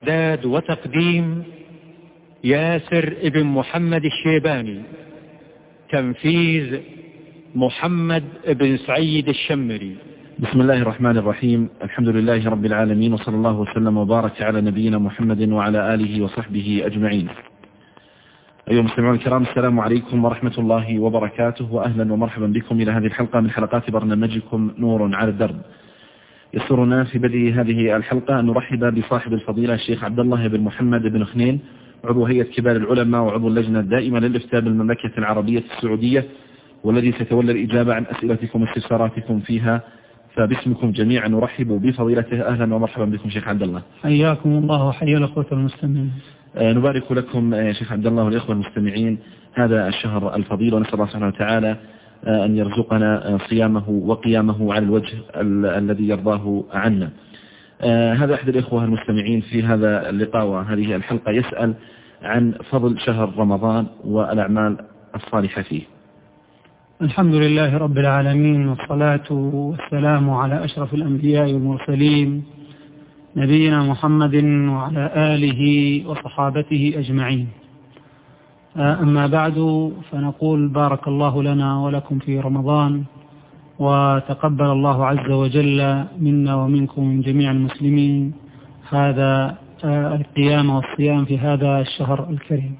إعداد وتقديم ياسر ابن محمد الشيباني. تنفيذ محمد بن سعيد الشمري. بسم الله الرحمن الرحيم. الحمد لله رب العالمين، وصلى الله وسلم وبارك على نبينا محمد وعلى آله وصحبه أجمعين. أيها المستمعون الكرام، السلام عليكم ورحمة الله وبركاته، وأهلا ومرحبا بكم إلى هذه الحلقة من حلقات برنامجكم نور على الدرب. يسرنا في بدء هذه الحلقة أن نرحب بصاحب الفضيلة الشيخ عبد الله بن محمد بن خنين، عضو هيئة كبار العلماء وعضو اللجنة الدائمة للإفتاء بالمملكة العربية السعودية، والذي سيتولى الإجابة عن أسئلتكم واستفساراتكم فيها. فباسمكم جميعا نرحب بفضيلته. أهلا ومرحبا بكم شيخ عبد الله. حياكم الله وحيا الأخوة المستمعين. نبارك لكم شيخ عبد الله والإخوة المستمعين هذا الشهر الفضيل، ونسأل الله سبحانه وتعالى أن يرزقنا صيامه وقيامه على الوجه الذي يرضاه عنا. هذا أحد الإخوة المستمعين في هذا اللقاء وهذه الحلقة يسأل عن فضل شهر رمضان والأعمال الصالحة فيه. الحمد لله رب العالمين، والصلاة والسلام على أشرف الأنبياء والمرسلين نبينا محمد وعلى آله وصحابته أجمعين. أما بعد، فنقول بارك الله لنا ولكم في رمضان، وتقبل الله عز وجل منا ومنكم من جميع المسلمين هذا القيام والصيام في هذا الشهر الكريم.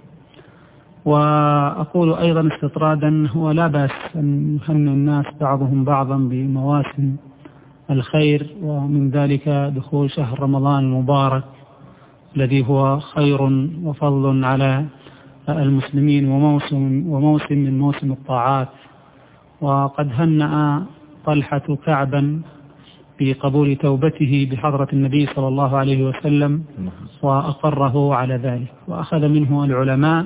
وأقول أيضا استطرادا، هو لا بأس أن يهنئ الناس بعضهم بعضا بمواسم الخير، ومن ذلك دخول شهر رمضان المبارك الذي هو خير وفضل على المسلمين وموسم من موسم الطاعات. وقد هنأ طلحة كعبا بقبول توبته بحضرة النبي صلى الله عليه وسلم وأقره على ذلك، وأخذ منه العلماء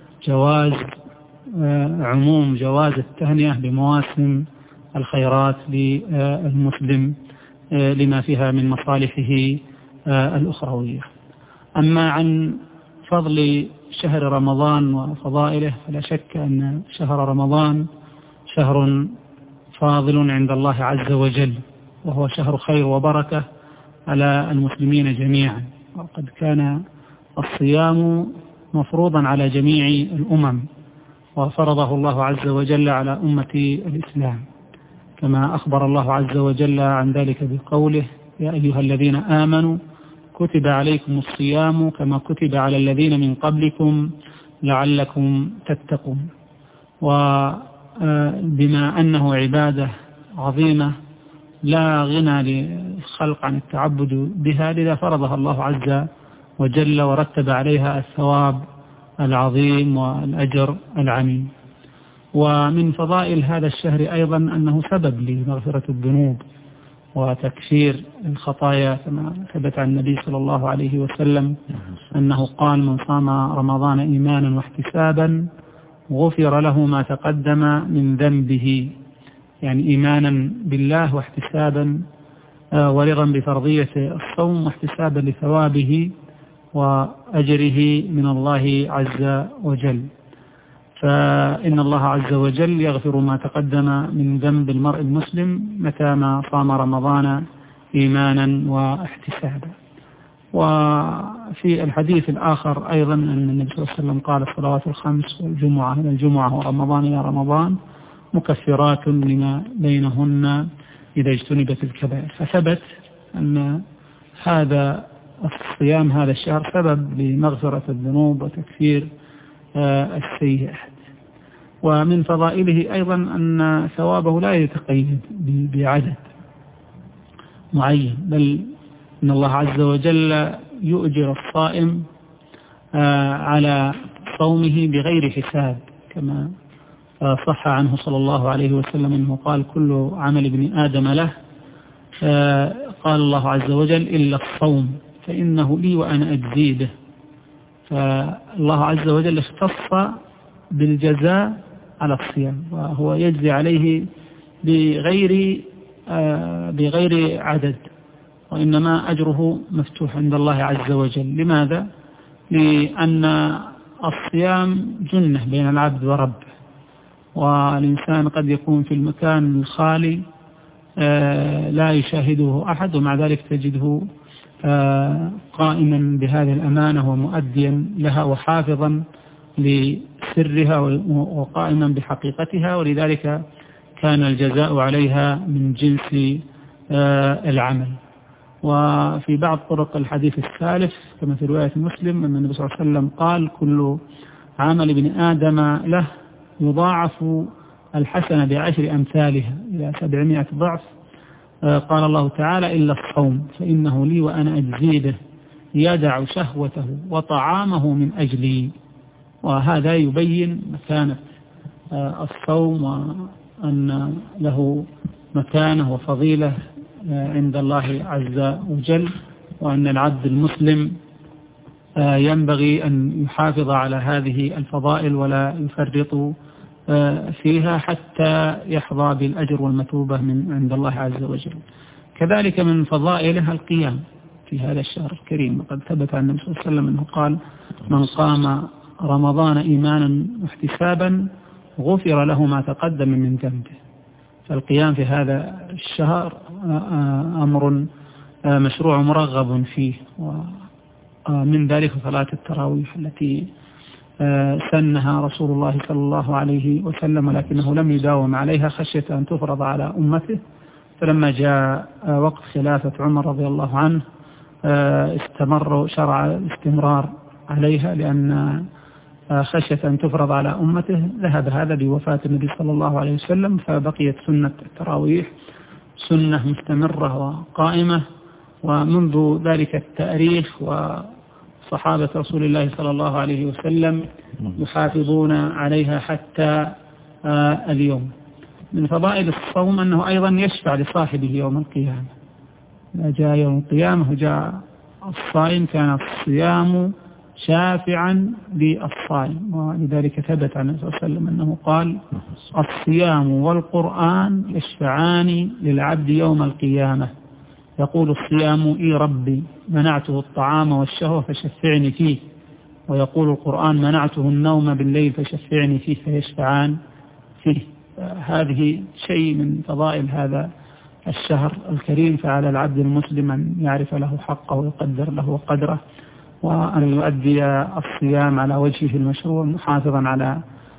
عموم جواز التهنئة بمواسم الخيرات للمسلم لما فيها من مصالحه الأخروية. أما عن فضل شهر رمضان وفضائله، فلا شك أن شهر رمضان شهر فاضل عند الله عز وجل، وهو شهر خير وبركة على المسلمين جميعا. وقد كان الصيام مفروضا على جميع الأمم، وفرضه الله عز وجل على أمة الإسلام، كما أخبر الله عز وجل عن ذلك بقوله: يا أيها الذين آمنوا كتب عليكم الصيام كما كتب على الذين من قبلكم لعلكم تتقون. وبما أنه عبادة عظيمة لا غنى للخلق عن التعبد بها، لذا فرضها الله عز وجل ورتب عليها الثواب العظيم والأجر العميم. ومن فضائل هذا الشهر أيضا أنه سبب لمغفرة الذنوب وتكفير الخطايا، كما ثبت عن النبي صلى الله عليه وسلم أنه قال: من صام رمضان إيمانا واحتسابا غفر له ما تقدم من ذنبه، يعني إيمانا بالله واحتسابا ورضا بفرضية الصوم واحتسابا لثوابه وأجره من الله عز وجل. فإن الله عز وجل يغفر ما تقدم من ذنب المرء المسلم متى ما صام رمضان إيمانا واحتسابا. وفي الحديث الآخر أيضا أن النبي صلى الله عليه وسلم قال: الصلوات الخمس والجمعة إلى الجمعة ورمضان إلى رمضان مكفرات لما بينهن إذا اجتنبت الكبائر. فثبت أن هذا الصيام هذا الشهر سبب لمغفرة الذنوب وتكفير السيئات. ومن فضائله أيضا أن ثوابه لا يتقيد بعدد معين، بل إن الله عز وجل يؤجر الصائم على صومه بغير حساب، كما صح عنه صلى الله عليه وسلم أنه قال: كل عمل ابن آدم له، قال الله عز وجل: إلا الصوم فإنه لي وأنا أجزي به. فالله عز وجل اختص بالجزاء على الصيام، وهو يجزي عليه بغير عدد، وإنما أجره مفتوح عند الله عز وجل. لماذا؟ لأن الصيام جنة بين العبد وربه، والإنسان قد يكون في المكان الخالي لا يشاهده أحد، ومع ذلك تجده قائما بهذه الأمانة ومؤديا لها وحافظا لسرها وقائما بحقيقتها، ولذلك كان الجزاء عليها من جنس العمل. وفي بعض طرق الحديث الثالث كما في رواية مسلم أن النبي صلى الله عليه وسلم قال: كل عمل ابن آدم له يضاعف الحسنة ب10 أمثالها إلى 700 ضعف. قال الله تعالى: إلا الصوم فإنه لي وأنا أجزي به، يدع شهوته وطعامه من أجلي. وهذا يبين مكانة الصوم وأن له مكانة وفضيلة عند الله عز وجل، وأن العبد المسلم ينبغي أن يحافظ على هذه الفضائل ولا يفرط فيها حتى يحظى بالأجر والمثوبة من عند الله عز وجل. كذلك من فضائلها القيام في هذا الشهر الكريم، وقد ثبت عن النبي صلى الله عليه وسلم أنه قال: من قام رمضان إيمانا واحتسابا غفر له ما تقدم من ذنبه. فالقيام في هذا الشهر أمر مشروع مرغب فيه، ومن ذلك صلاة التراويح التي سنها رسول الله صلى الله عليه وسلم، ولكنه لم يداوم عليها خشية أن تفرض على أمته. فلما جاء وقت خلافة عمر رضي الله عنه شرع الاستمرار عليها، لأن خشية أن تفرض على أمته. ذهب هذا بوفاة النبي صلى الله عليه وسلم، فبقيت سنة التراويح سنة مستمرة وقائمة، ومنذ ذلك التاريخ وصحابة رسول الله صلى الله عليه وسلم يحافظون عليها حتى اليوم. من فضائل الصوم أنه أيضا يشفع لصاحبه يوم القيامة. إذا جاء يوم القيامة وجاء الصائم كان الصيام شافعا للصائم، ولذلك ثبت عن النبي صلى الله عليه وسلم أنه قال: الصيام والقرآن يشفعان للعبد يوم القيامة. يقول الصيام: إي ربي منعته الطعام والشهوة فشفعني فيه، ويقول القرآن: منعته النوم بالليل فشفعني فيه، فيشفعان فيه. هذه شيء من فضائل هذا الشهر الكريم، فعلى العبد المسلم أن يعرف له حقه ويقدر له قدره، وأن يؤدي الصيام على وجهه المشروع محافظا على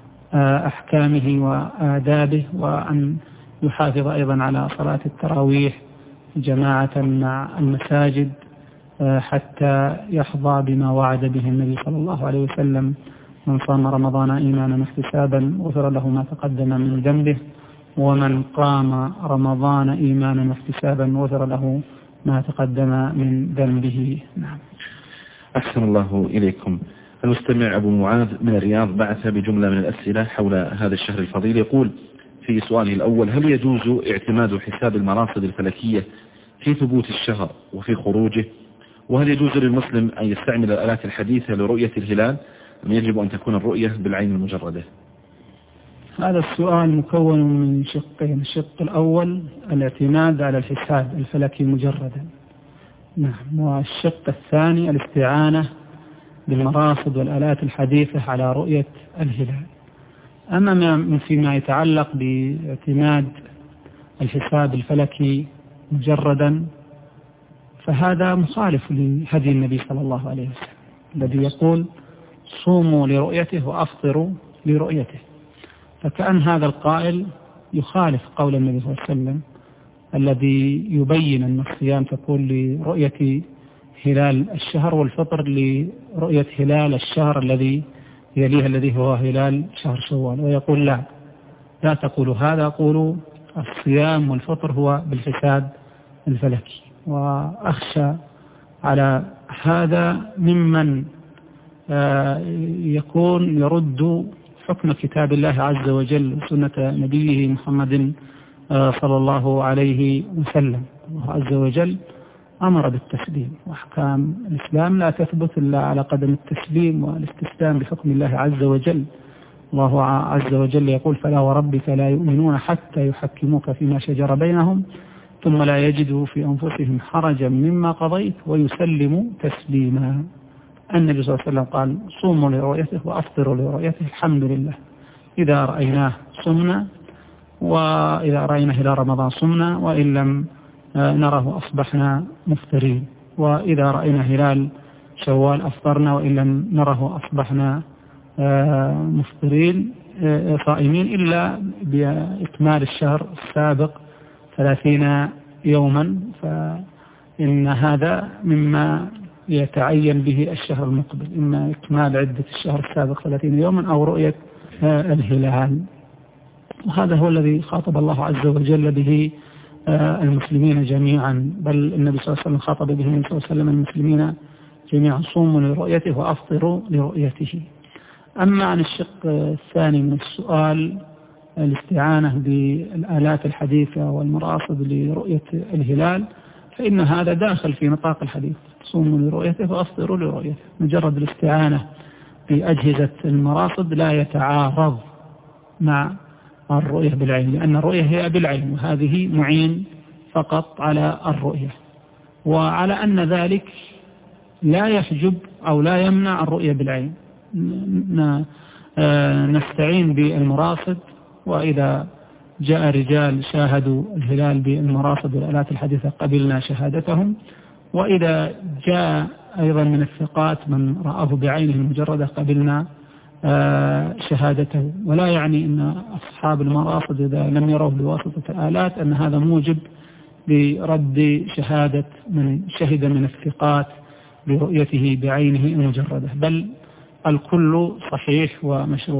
أحكامه وآدابه، وأن يحافظ أيضا على صلاة التراويح جماعة مع المساجد حتى يحظى بما وعد به النبي صلى الله عليه وسلم: من صام رمضان إيمانا واحتسابا غفر له ما تقدم من ذنبه، ومن قام رمضان إيمانا واحتسابا غفر له ما تقدم من ذنبه. نعم. أحسن الله إليكم. المستمع أبو معاذ من الرياض بعث بجملة من الأسئلة حول هذا الشهر الفضيل. يقول في سؤاله الأول: هل يجوز اعتماد حساب المراصد الفلكية في ثبوت الشهر وفي خروجه؟ وهل يجوز للمسلم أن يستعمل الآلات الحديثة لرؤية الهلال أم يجب أن تكون الرؤية بالعين المجردة؟ هذا السؤال مكون من شقين: الشق الأول الاعتماد على الحساب الفلكي مجردا، نعم، والشق الثاني الاستعانة بالمراصد والآلات الحديثة على رؤية الهلال. أما فيما يتعلق باعتماد الحساب الفلكي مجردا فهذا مخالف لهدي النبي صلى الله عليه وسلم الذي يقول: صوموا لرؤيته وأفطروا لرؤيته. فكأن هذا القائل يخالف قول النبي صلى الله عليه وسلم الذي يبين أن الصيام تكون لرؤية هلال الشهر والفطر لرؤية هلال الشهر الذي يليه الذي هو هلال شهر شوال، ويقول: لا تقولوا هذا، قولوا الصيام والفطر هو بالحساب الفلكي. وأخشى على هذا ممن يكون يرد حكم كتاب الله عز وجل وسنة نبيه محمد صلى الله عليه وسلم. الله عز وجل أمر بالتسليم، وأحكام الإسلام لا تثبت إلا على قدم التسليم والاستسلام بحكم الله عز وجل. الله عز وجل يقول: فلا وربك لا يؤمنون حتى يحكموك فيما شجر بينهم ثم لا يجدوا في أنفسهم حرجا مما قضيت ويسلموا تسليما. النبي صلى الله عليه وسلم قال: صوموا لرؤيته وأفطروا لرؤيته، الحمد لله. إذا رأيناه صمنا، وإذا رأينا هلال رمضان صمنا، وإن لم نره أصبحنا مفطرين. وإذا رأينا هلال شوال أفطرنا، وإن لم نره أصبحنا مفطرين صائمين إلا بإكمال الشهر السابق 30 يوما، فإن هذا مما يتعين به الشهر المقبل، إما إكمال عدة الشهر السابق 30 يوما أو رؤية الهلال. وهذا هو الذي خاطب الله عز وجل به المسلمين جميعا، بل النبي صلى الله عليه وسلم خاطب به النبي صلى الله عليه وسلم المسلمين جميعا: صوموا لرؤيته وأفطروا لرؤيته. أما عن الشق الثاني من السؤال، الاستعانة بالآلات الحديثة والمراصد لرؤية الهلال، فإن هذا داخل في نطاق الحديث: صوموا لرؤيته وأفطروا لرؤيته. مجرد الاستعانة بأجهزة المراصد لا يتعارض مع الرؤية بالعين، لأن الرؤية هي بالعين، وهذه معين فقط على الرؤية، وعلى أن ذلك لا يحجب أو لا يمنع الرؤية بالعين. نستعين بالمراصد، وإذا جاء رجال شاهدوا الهلال بالمراصد والآلات الحديثة قبلنا شهادتهم، وإذا جاء أيضا من الثقات من رآه بعينه المجردة قبلنا شهادته. ولا يعني أن أصحاب المراصد إذا لم يروه بواسطة الآلات أن هذا موجب برد شهادة من شهد من الثقات برؤيته بعينه المجردة، بل الكل صحيح ومشروع،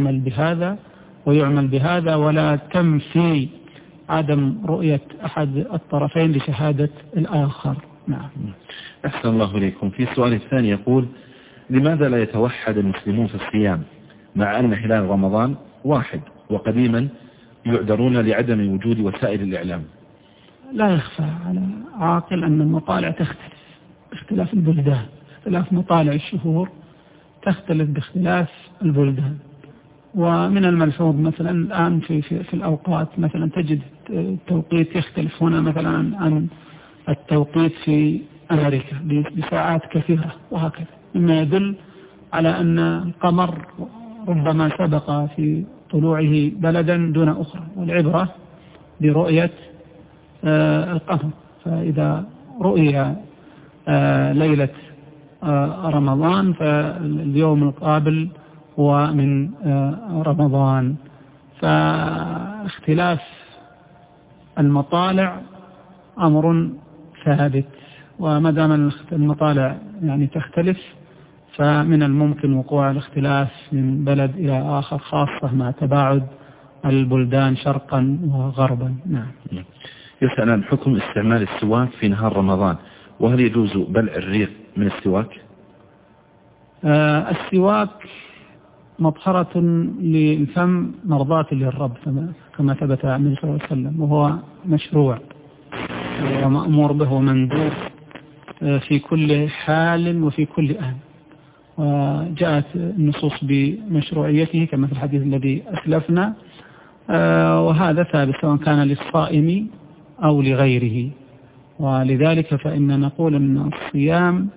ويعمل بهذا ولا تنفي عدم رؤية أحد الطرفين لشهادة الآخر. نعم. أحسن الله إليكم. في السؤال الثاني يقول: لماذا لا يتوحد المسلمون في الصيام مع أن هلال رمضان واحد، وقديما يعذرون لعدم وجود وسائل الإعلام؟ لا يخفى على عاقل أن المطالع تختلف باختلاف البلدان، اختلاف مطالع الشهور تختلف باختلاف البلدان. ومن الملحوظ مثلا الآن في الأوقات، مثلا تجد التوقيت يختلف هنا مثلا عن التوقيت في أمريكا بساعات كثيرة، وهكذا، مما يدل على أن القمر ربما سبق في طلوعه بلدا دون أخرى، والعبرة برؤية القمر. فإذا رؤية ليلة رمضان فاليوم القابل هو من رمضان. فاختلاف المطالع أمر ثابت، وما دام المطالع يعني تختلف فمن الممكن وقوع الاختلاف من بلد إلى آخر، خاصة مع تباعد البلدان شرقا وغربا. نعم. يسأل عن حكم استعمال السواك في نهار رمضان، وهل يجوز بلع الريق من السواك؟ السواك مطهرة للفم مرضاة للرب كما ثبت عن النبي صلى الله عليه وسلم، وهو مشروع ومأمور به ومندوب في كل حال وفي كل آن، وجاءت النصوص بمشروعيته كما في الحديث الذي أسلفنا، وهذا ثابت سواء كان للصائم أو لغيره. ولذلك فإن نقول أن الصيام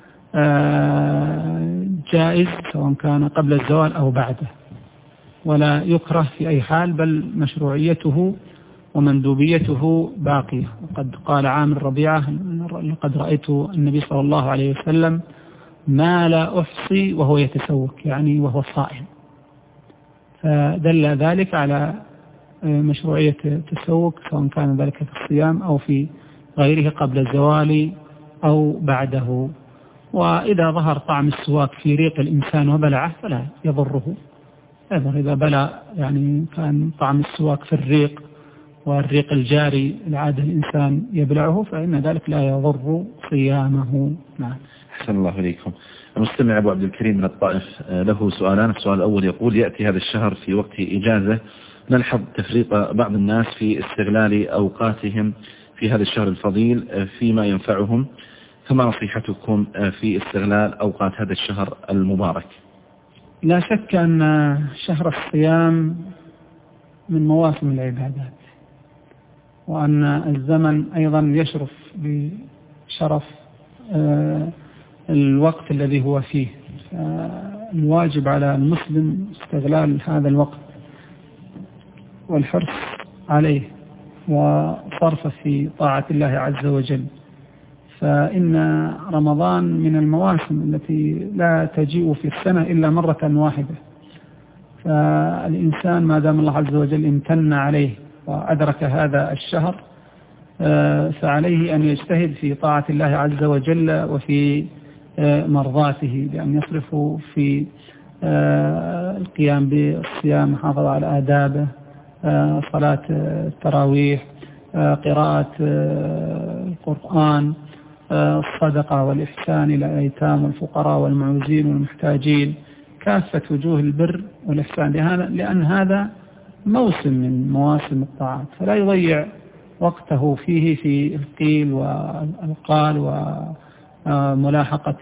جائز سواء كان قبل الزوال أو بعده، ولا يكره في أي حال، بل مشروعيته ومندوبيته باقية. وقد قال عامر ربيعة: لقد رأيت النبي صلى الله عليه وسلم ما لا أحصي وهو يتسوك، يعني وهو صائم، فدل ذلك على مشروعية التسوك سواء كان ذلك في الصيام أو في غيره قبل الزوال أو بعده. وإذا ظهر طعم السواك في ريق الإنسان وبلعه فلا يضره، إذا بلع يعني كان طعم السواك في الريق والريق الجاري العادة الإنسان يبلعه فإن ذلك لا يضر صيامه. نعم. أحسن الله إليكم. المستمع أبو عبد الكريم من الطائف له سؤالان. السؤال الأول يقول: يأتي هذا الشهر في وقت إجازة، نلحظ تفريط بعض الناس في استغلال أوقاتهم في هذا الشهر الفضيل فيما ينفعهم، فما نصيحتكم في استغلال أوقات هذا الشهر المبارك؟ لا شك أن شهر الصيام من مواسم العبادات، وأن الزمن أيضا يشرف بشرف الوقت الذي هو فيه. الواجب على المسلم استغلال هذا الوقت والحرص عليه وصرفه في طاعة الله عز وجل. فإن رمضان من المواسم التي لا تجيء في السنة إلا مرة واحدة، فالإنسان ما دام الله عز وجل امتن عليه وأدرك هذا الشهر فعليه أن يجتهد في طاعة الله عز وجل وفي مرضاته، بأن يصرف في القيام بالصيام، محافظة على آدابه، صلاة التراويح، قراءة القرآن، الصدقة والإحسان إلى الأيتام والفقراء والمعوزين والمحتاجين، كافة وجوه البر والإحسان، لأن هذا موسم من مواسم الطاعات، فلا يضيع وقته فيه في القيل والقال وملاحقة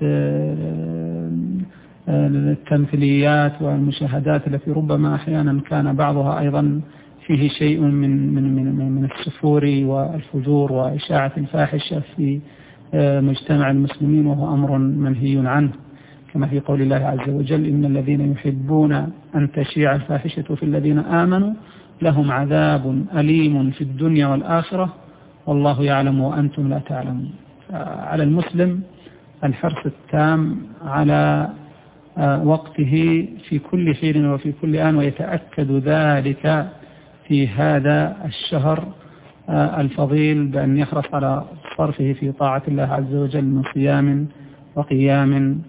التمثيليات والمشاهدات التي ربما أحيانا كان بعضها أيضا فيه شيء من السفور والفجور وإشاعة الفاحشة في مجتمع المسلمين، وهو أمر منهي عنه، كما في قول الله عز وجل: إن الذين يحبون أن تشيع الفاحشة في الذين آمنوا لهم عذاب أليم في الدنيا والآخرة والله يعلم وأنتم لا تعلمون. على المسلم الحرص التام على وقته في كل حين وفي كل آن، ويتأكد ذلك في هذا الشهر الفضيل بأن يحرص على صرفه في طاعة الله عز وجل من صيام وقيام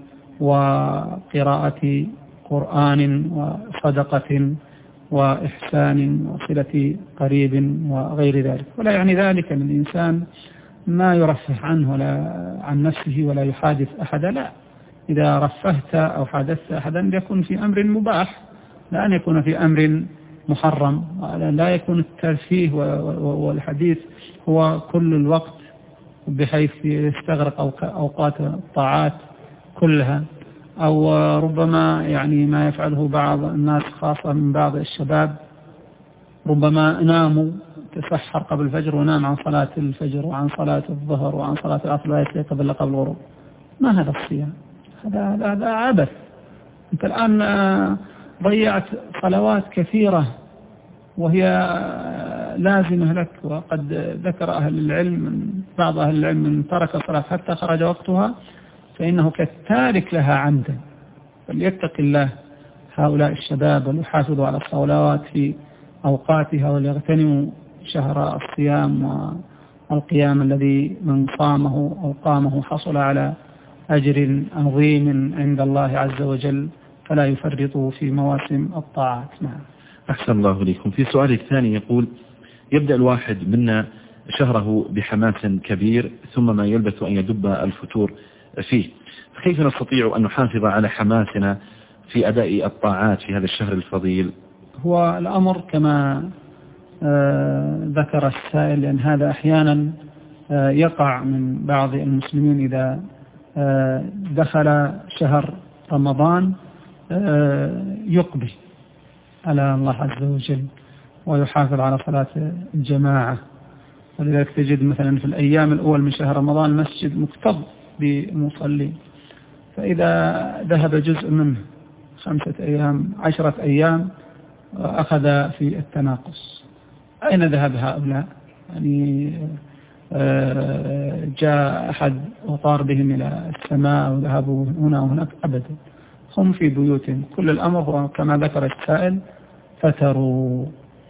وقراءة قرآن وصدقة وإحسان وصلة قريب وغير ذلك. ولا يعني ذلك أن الإنسان ما يرفه عنه ولا عن نفسه ولا يحادث أحدا، لا، إذا رفهت أو حادثت أحدا يكون في أمر مباح، لا أن يكون في أمر محرم، لا يكون الترفيه والحديث هو كل الوقت بحيث يستغرق أوقات الطاعات كلها، أو ربما يعني ما يفعله بعض الناس خاصة من بعض الشباب، ربما ناموا تسحر قبل الفجر ونام عن صلاة الفجر وعن صلاة الظهر وعن صلاة العصر لا يستيقظ إلا قبل الغروب. ما هذا الصيام؟ هذا عبث. أنت الآن ضيعت صلوات كثيرة وهي لازمة لك، وقد ذكر أهل العلم، بعض أهل العلم، من ترك الصلاة حتى خرج وقتها فإنه كالتارك لها عمدا. فليتق الله هؤلاء الشباب وليحافظوا على الصلوات في أوقاتها، وليغتنموا شهر الصيام والقيام الذي من صامه أو قامه حصل على أجر عظيم عند الله عز وجل، فلا يفرطوا في مواسم الطاعات. نعم. أحسن الله إليكم. في سؤال الثاني يقول: يبدأ الواحد منا شهره بحماس كبير ثم ما يلبث أن يدب الفتور فيه، فكيف نستطيع أن نحافظ على حماسنا في أداء الطاعات في هذا الشهر الفضيل؟ هو الأمر كما ذكر السائل، لأن هذا أحيانا يقع من بعض المسلمين إذا دخل شهر رمضان يقبل على الله عز وجل ويحافظ على صلاة الجماعة، ولذلك تجد مثلا في الأيام الأول من شهر رمضان مسجد مكتظ بمصلين، فإذا ذهب جزء منه 5 أيام 10 أيام أخذ في التناقص. أين ذهب هؤلاء؟ يعني جاء أحد وطار بهم إلى السماء وذهبوا هنا وهناك؟ أبدا، هم في بيوتهم. كل الأمر هو كما ذكر السائل: فتروا،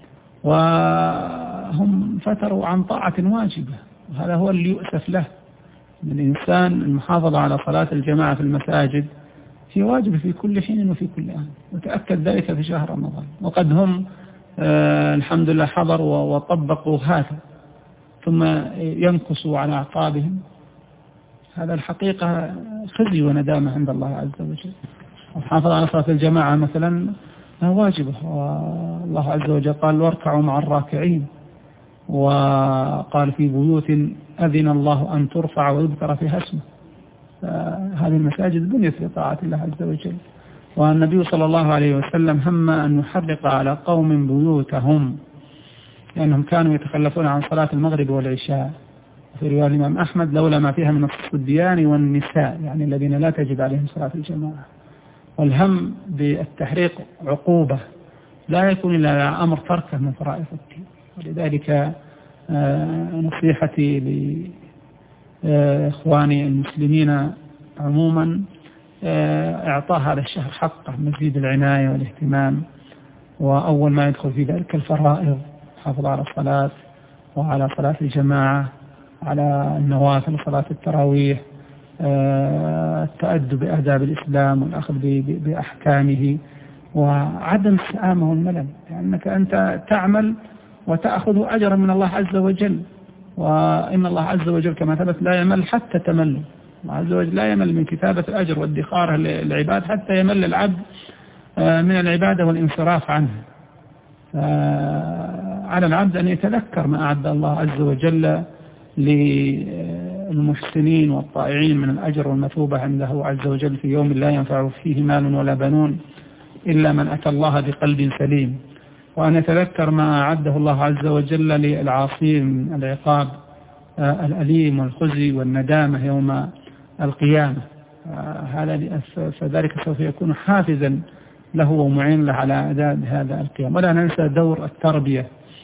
وهم فتروا عن طاعة واجبة، وهذا هو اللي يؤسف له. الإنسان المحافظة على صلاة الجماعة في المساجد هي واجبة في كل حين وفي كل آن، وتأكد ذلك في شهر رمضان، وقد هم الحمد لله حضروا وطبقوا هذا ثم ينكسوا على أعقابهم. هذا الحقيقة خزي وندامة عند الله عز وجل. والحافظ على صلاة الجماعة مثلا واجبة، والله عز وجل قال: واركعوا مع الراكعين، وقال: في بيوت أذن الله أن ترفع ويذكر فيها اسمه. هذه المساجد بنيت لطاعة الله عز وجل، والنبي صلى الله عليه وسلم هم أن يحرق على قوم بيوتهم لأنهم كانوا يتخلفون عن صلاة المغرب والعشاء. في رواية الإمام أحمد: لولا ما فيها من الصبيان والنساء، يعني الذين لا تجب عليهم صلاة الجماعة. والهم بالتحريق عقوبة لا يكون إلا أمر تركه من فرائض الدين. ولذلك نصيحتي إخواني المسلمين عموما إعطاء هذا الشهر حقه، مزيد العناية والاهتمام. وأول ما يدخل في ذلك الفرائض، حافظ على الصلاة وعلى صلاة الجماعة، على النوافل صلاة التراويح، التأدب بآداب الإسلام والأخذ بأحكامه، وعدم السآمة والملل، لأنك أنت تعمل وتأخذ أجرا من الله عز وجل، وإن الله عز وجل كما ثبت لا يمل حتى تمل. الله عز وجل لا يمل من كتابة الأجر وادخاره للعباد حتى يمل العبد من العبادة والانصراف عنها. على العبد أن يتذكر ما أعد الله عز وجل للمحسنين والطائعين من الأجر والمثوبة عنده عز وجل في يوم لا ينفع فيه مال ولا بنون إلا من أتى الله بقلب سليم، وأن يتذكر ما أعده الله عز وجل للعاصين من العقاب الأليم والخزي والندامة يوم القيامة. فذلك سوف يكون حافزا له ومعين له على أداء هذا القيام. ولا ننسى دور التربية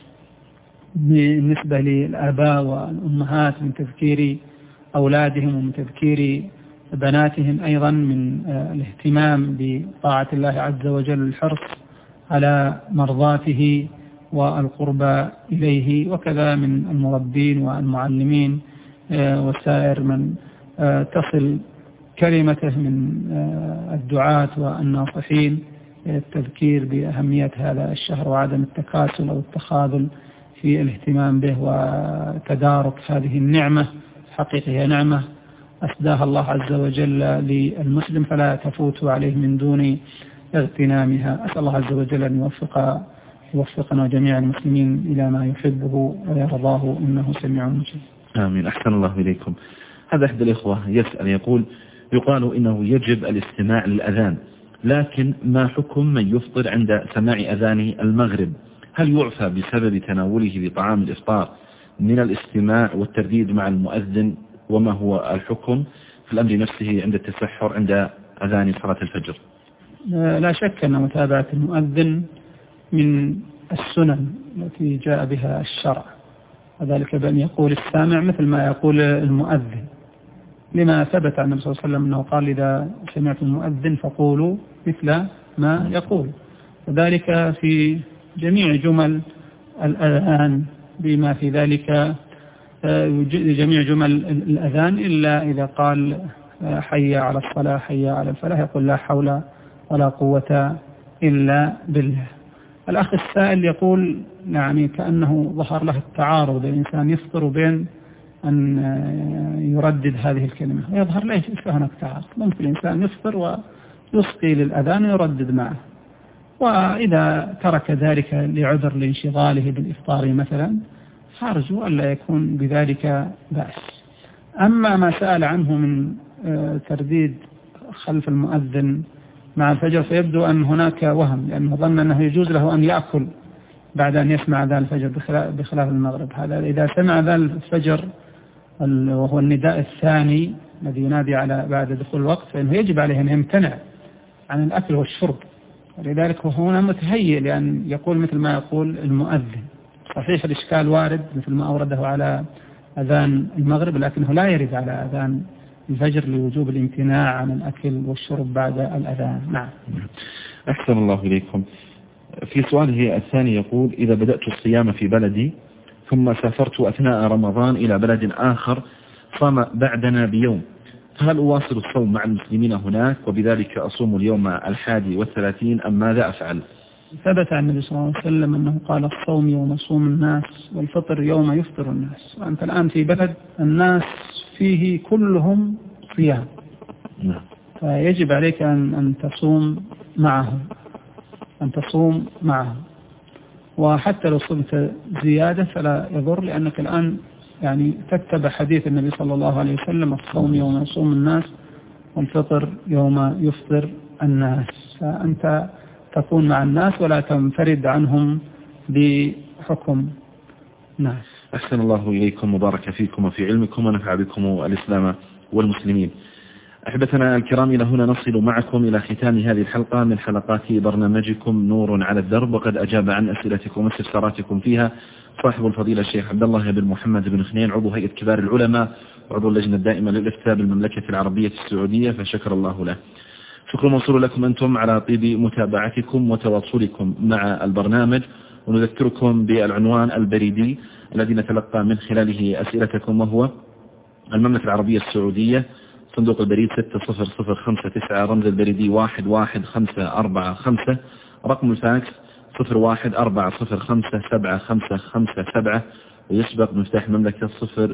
بالنسبة للآباء والأمهات من تذكير أولادهم ومن تذكير بناتهم، أيضا من الاهتمام بطاعة الله عز وجل، الحرص على مرضاته والقربى إليه، وكذا من المربين والمعلمين وسائر من تصل كلمته من الدعاة والناصحين، التذكير بأهمية هذا الشهر وعدم التكاسل أو التخاذل في الاهتمام به وتدارك هذه النعمة. حقيقة هي نعمة أسداها الله عز وجل للمسلم فلا تفوت عليه من دون اغتنامها. أسأل الله عز وجل أن يوفقنا جميع المسلمين إلى ما يحبه ويرضاه إنه سميع مجيب. آمين. أحسن الله إليكم. هذا أحد الإخوة يسأل يقول: يقال إنه يجب الاستماع للأذان، لكن ما حكم من يفطر عند سماع أذان المغرب؟ هل يعفى بسبب تناوله بطعام الإفطار من الاستماع والترديد مع المؤذن؟ وما هو الحكم في الأمر نفسه عند التسحر عند أذان صلاة الفجر؟ لا شك أن متابعة المؤذن من السنن التي جاء بها الشرع، وذلك بأن يقول السامع مثل ما يقول المؤذن، لما ثبت عن النبي صلى الله عليه وسلم أنه قال: إذا سمعت المؤذن فقولوا مثل ما يقول. وذلك في جميع جمل الأذان بما في ذلك جميع جمل الأذان، إلا إذا قال حي على الصلاة حي على الفلاح يقول لا حول ولا قوة إلا بالله. الأخ السائل يقول يعني كأنه ظهر له التعارض، الإنسان يفطر بين أن يردد هذه الكلمة، ويظهر ليس هناك تعارض. ممكن الإنسان يفطر ويسقي للأذان ويردد معه، وإذا ترك ذلك لعذر لانشغاله بالإفطار مثلا فأرجو ألا يكون بذلك بأس. أما ما سأل عنه من ترديد خلف المؤذن مع الفجر فيبدو أن هناك وهم، لأنه ظن أنه يجوز له أن يأكل بعد أن يسمع ذا الفجر بخلاف المغرب. هذا إذا سمع ذا الفجر وهو النداء الثاني الذي ينادي على بعد دخول الوقت، فإنه يجب عليه أن يمتنع عن الأكل والشرب، ولذلك هو هنا متهيئ لأن يقول مثل ما يقول المؤذن. صحيح الإشكال وارد مثل ما أورده على أذان المغرب، لكنه لا يرد على أذان الفجر لوجوب الامتناع عن الأكل والشرب بعد الأذان. نعم. أحسن الله إليكم. في سؤاله الثاني يقول: إذا بدأت الصيام في بلدي ثم سافرت أثناء رمضان إلى بلد آخر صام بعدنا بيوم، فهل أواصل الصوم مع المسلمين هناك وبذلك أصوم اليوم 31 أم ماذا أفعل؟ ثبت عن النبي صلى الله عليه وسلم أنه قال: الصوم يوم يصوم الناس والفطر يوم يفطر الناس. وأنت الآن في بلد الناس فيه كلهم صيام، فيجب عليك أن تصوم معهم، وحتى لو صمت زيادة فلا يضر، لأنك الآن يعني تتبع حديث النبي صلى الله عليه وسلم: الصوم يوم يصوم الناس والفطر يوم يفطر الناس. فأنت تكون مع الناس ولا تنفرد عنهم بحكم ناس. أحسن الله إليكم وبارك فيكم وفي علمكم ونفع بكم الإسلام والمسلمين. أحبتنا الكرام، إلى هنا نصل معكم إلى ختام هذه الحلقة من حلقات برنامجكم نور على الدرب، وقد أجاب عن أسئلتكم واستفساراتكم فيها صاحب الفضيلة الشيخ عبد الله بن محمد بن خنين، عضو هيئة كبار العلماء عضو اللجنة الدائمة للإفتاء بالمملكة العربية السعودية، فشكر الله له. شكر موصول لكم أنتم على طيب متابعتكم وتواصلكم مع البرنامج، ونذكركم بالعنوان البريدي الذي نتلقى من خلاله أسئلتكم، وهو المملكة العربية السعودية، صندوق البريد 60059، رمز البريدي 11545، رقم الفاكس 014057557، ويسبق مفتاح المملكة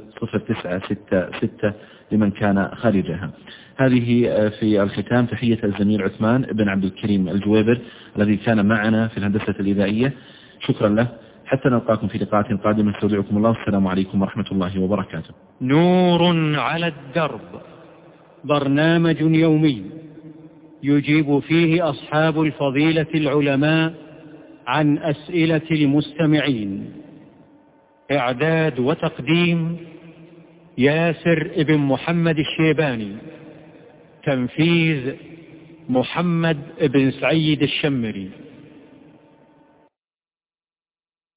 00966 لمن كان خارجها. هذه في الختام تحية الزميل عثمان بن عبد الكريم الجويبر الذي كان معنا في الهندسة الإذاعية، شكرا له. حتى نلقاكم في لقاءات قادمة، استودعكم الله، السلام عليكم ورحمة الله وبركاته. نور على الدرب، برنامج يومي يجيب فيه أصحاب الفضيلة العلماء عن أسئلة المستمعين. إعداد وتقديم ياسر ابن محمد الشيباني. تنفيذ محمد بن سعيد الشمري.